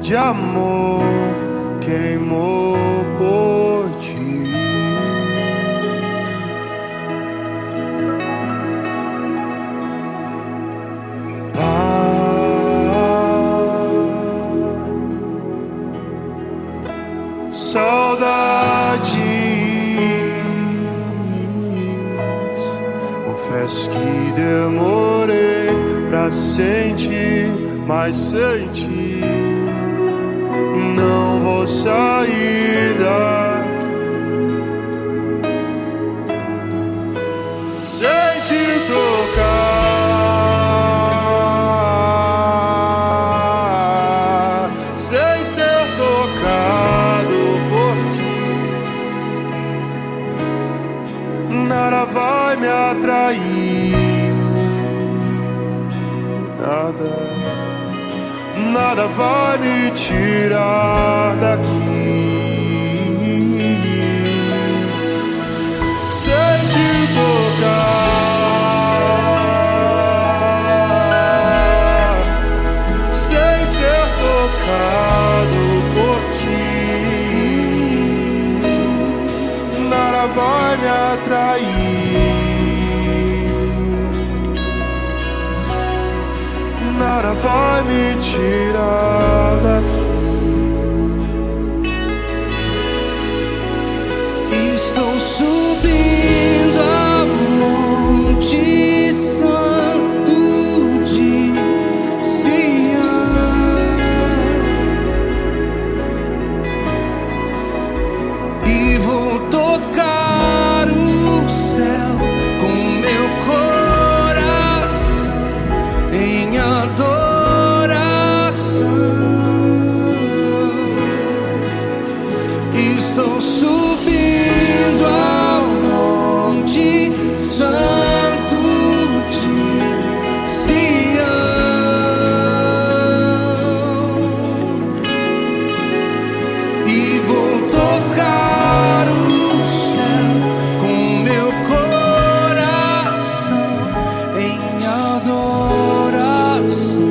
de amor queimou por ti. Saudades, confesso que demorei pra sentir, mas senti. Não vou sair daqui sem te tocar, sem ser tocado por ti. Nada vai me atrair, nada vai me tirar daqui sem te tocar, sem ser tocado por ti. Nada vai me atrair, nada vai me tirar daqui. Estou subindo ao Monte Santo de Sião e vou tocar o céu com meu coração em adoração. Estou subindo ao Monte Santo de Sião e vou tocar o céu com meu coração em adoração.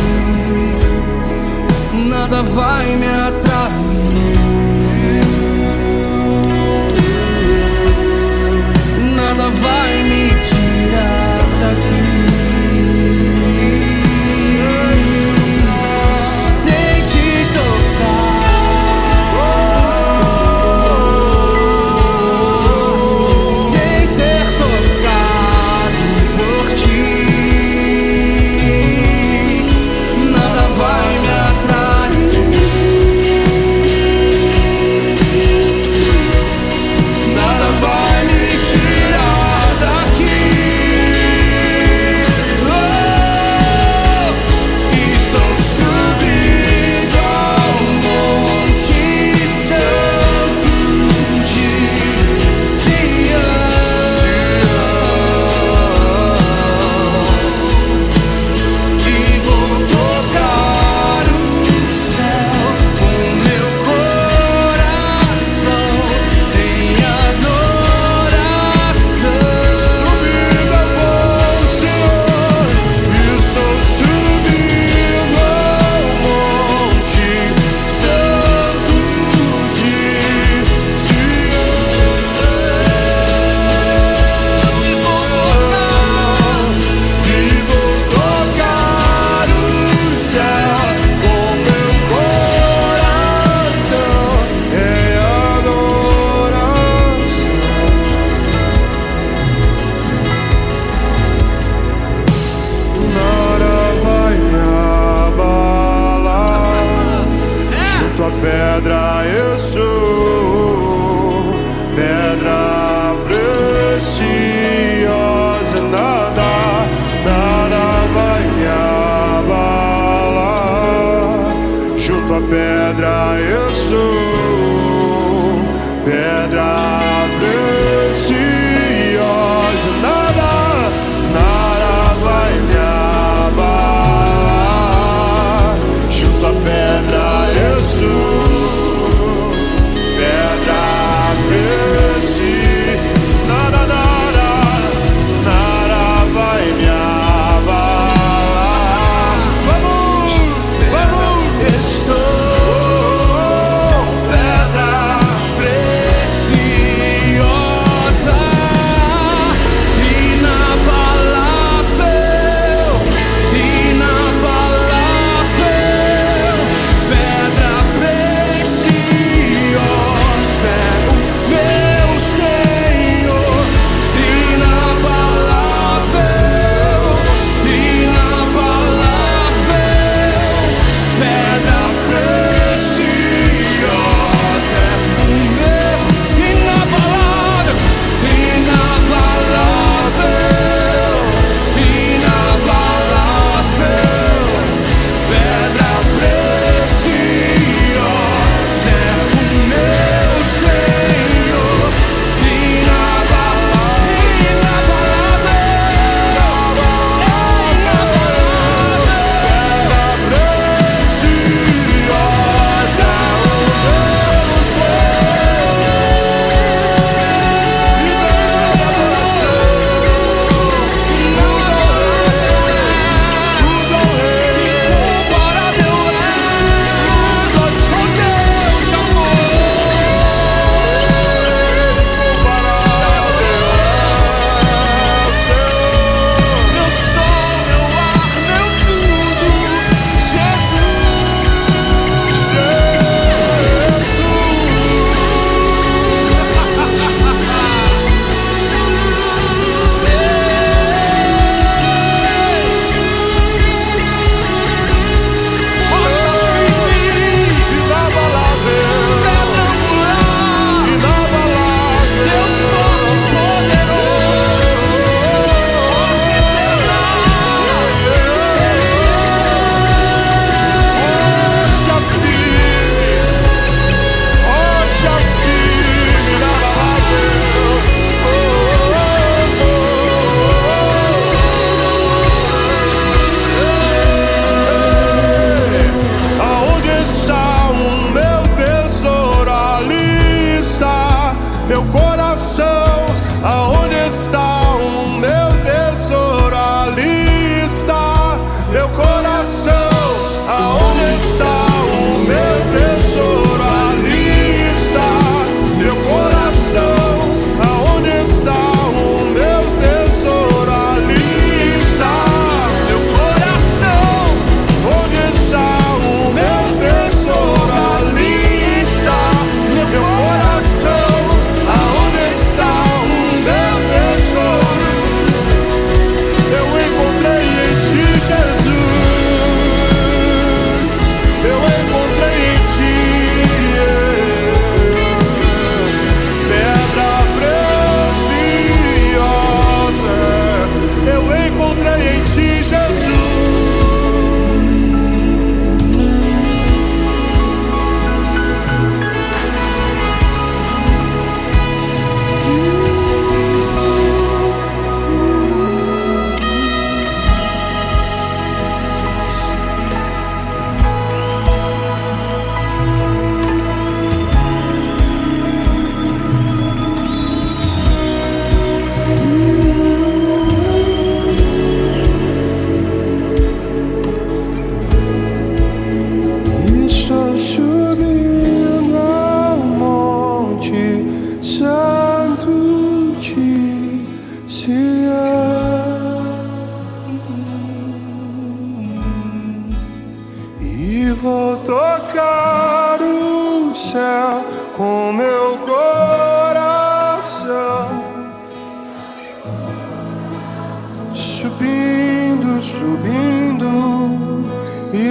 Nada vai me atrair,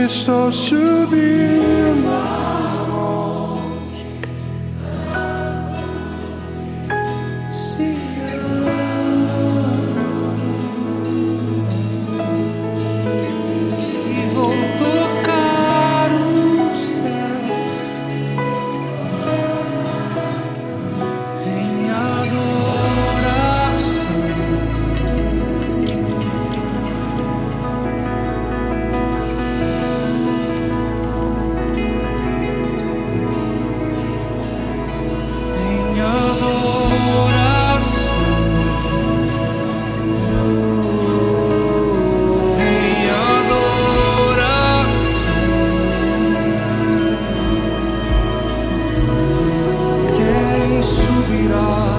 estou subindo e vou tocar o céu em adoração. Em adoração, em adoração. Quem subirá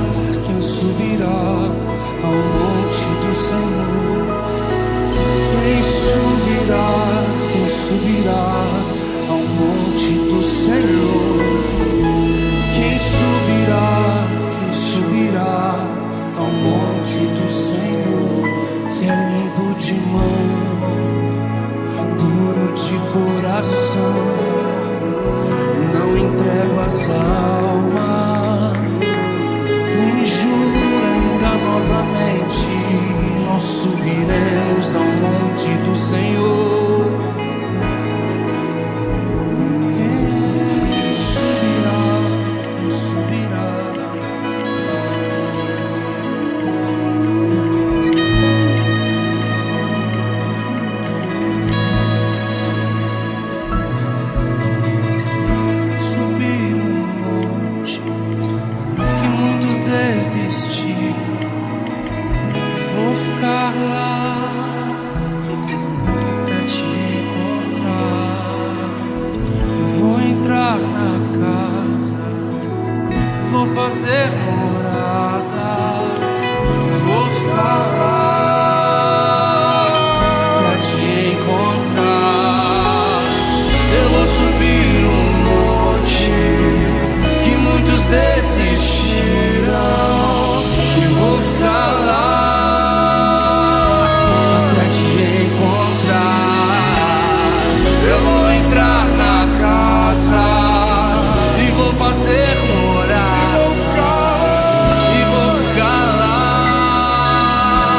ao monte do Senhor? Quem subirá ao monte do Senhor? Quem subirá ao monte do Senhor? Que é limpo de mão, puro de coração, não entrego as almas, nem jura enganosamente. Nós subiremos ao monte do Senhor. Quem subirá? Quem subirá? Subir um monte que muitos desistiram. Vou ficar lá até te encontrar. Vou entrar na casa, vou fazer morada. Vou ficar lá até te encontrar. Eu vou subir um monte que muitos desistiram. E vou ficar lá até te encontrar. Eu vou entrar na casa e vou fazer morada. E vou ficar lá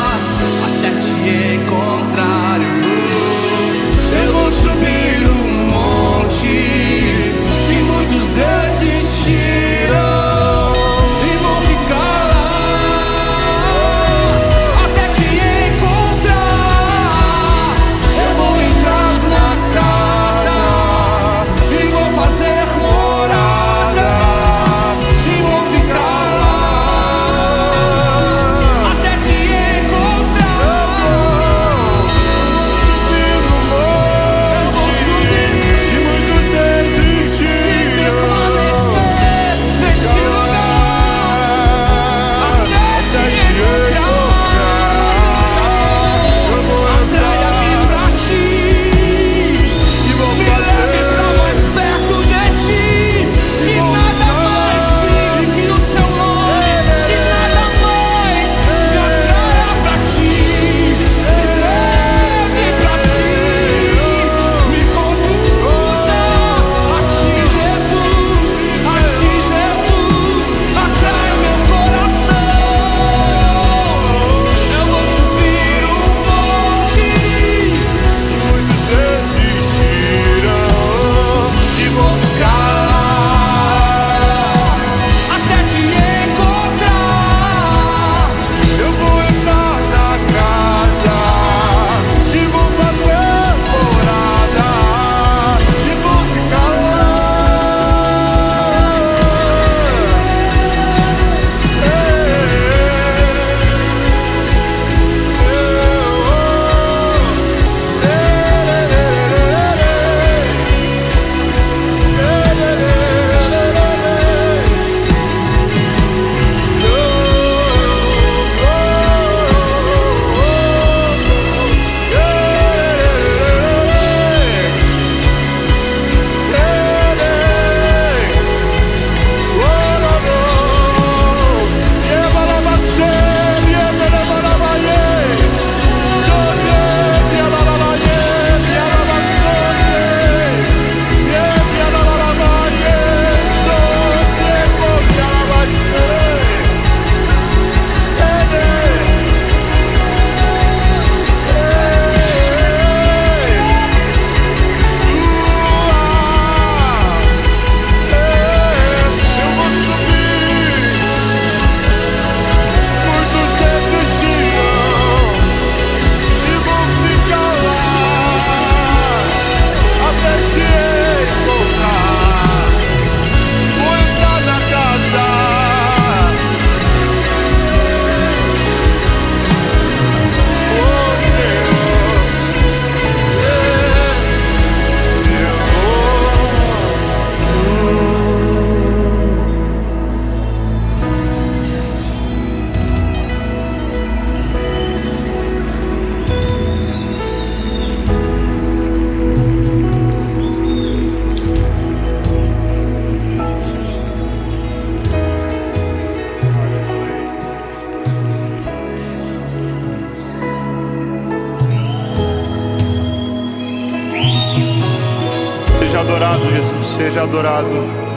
seja adorado,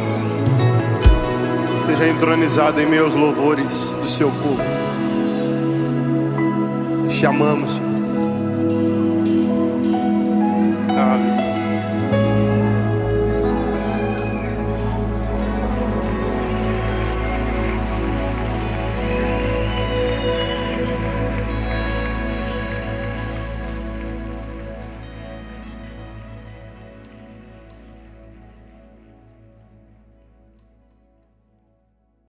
seja entronizado em meus louvores do seu povo. Te amamos, Senhor.